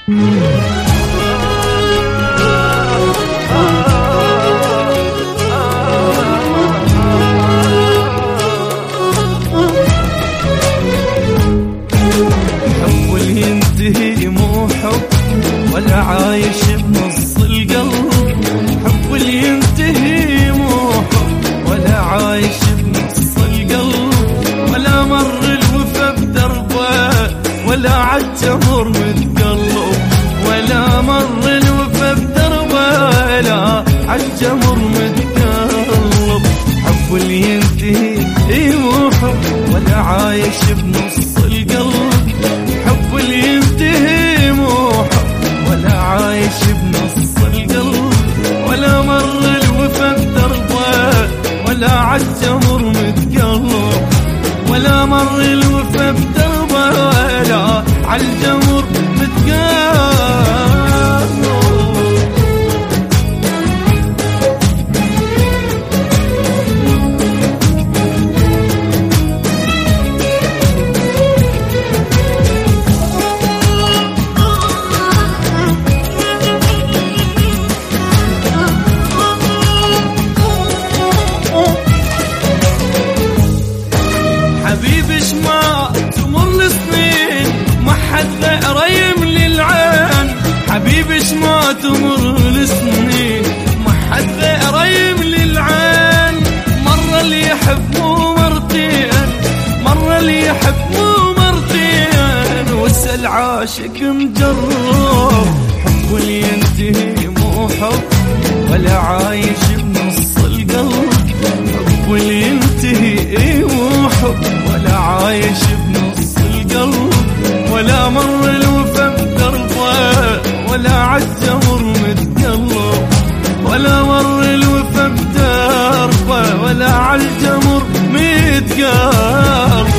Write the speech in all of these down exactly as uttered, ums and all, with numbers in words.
حب اللي ينتهي مو حب ولا عايش بنص القلب. حب اللي ينتهي مو حب ولا عايش بنص القلب. ولا مر الوفا بدربه ولا عالجمر متقلب. ولا مر الوفا بدربه ولا عالجمر متقلب. حب اللي ينتهي مو حب ولا عايش بنص القلب. حب اللي ينتهي مو حب ولا عايش بنص القلب. ولا مر الوفا بدربه ولا عالجمر متقلب. ولا مر الوفا بدربه ولا عالجمر متقلب. حبيبي شما تمر السنين ما حد قريب للعين. حبيبي شما تمر السنين ما حد قريب للعين. مرة اللي يحب مو مرتين. مرة اللي يحب مو مرتين. واسأل عاشق مجرب. حب اللي ينتهي مو حب ولا عايش بنص القلب. حب اللي ينتهي مو حب ولا عايش بنص القلب. ولا مر الوفا بدربه ولا عالجمر متقلب. ولا مر الوفا بدربه ولا عالجمر متقلب.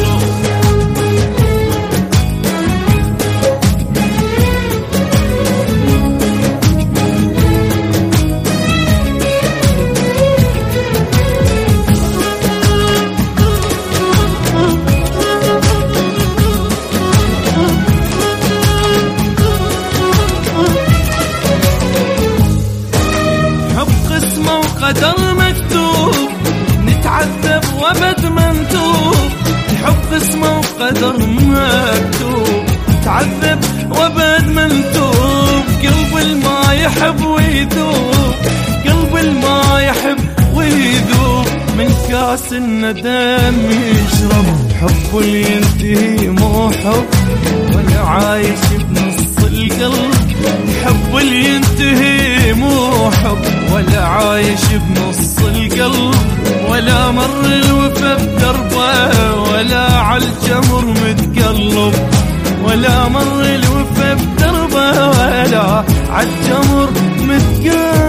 قدر مكتوب نتعذب وابد ما نتوب. الحب اسمه وقدر مكتوب نتعذب وابد ما نتوب. قلب الما يحب ويذوب. قلب الما يحب ويذوب من كاس الندم يشرب. حب اللي ينتهي مو حب ولا عايش بنص القلب. حب اللي ينتهي مو حب ولا عايش بنص القلب. ولا مر الوفا بدربه ولا عالجمر متقلب. ولا مر الوفا بدربه ولا عالجمر متقلب.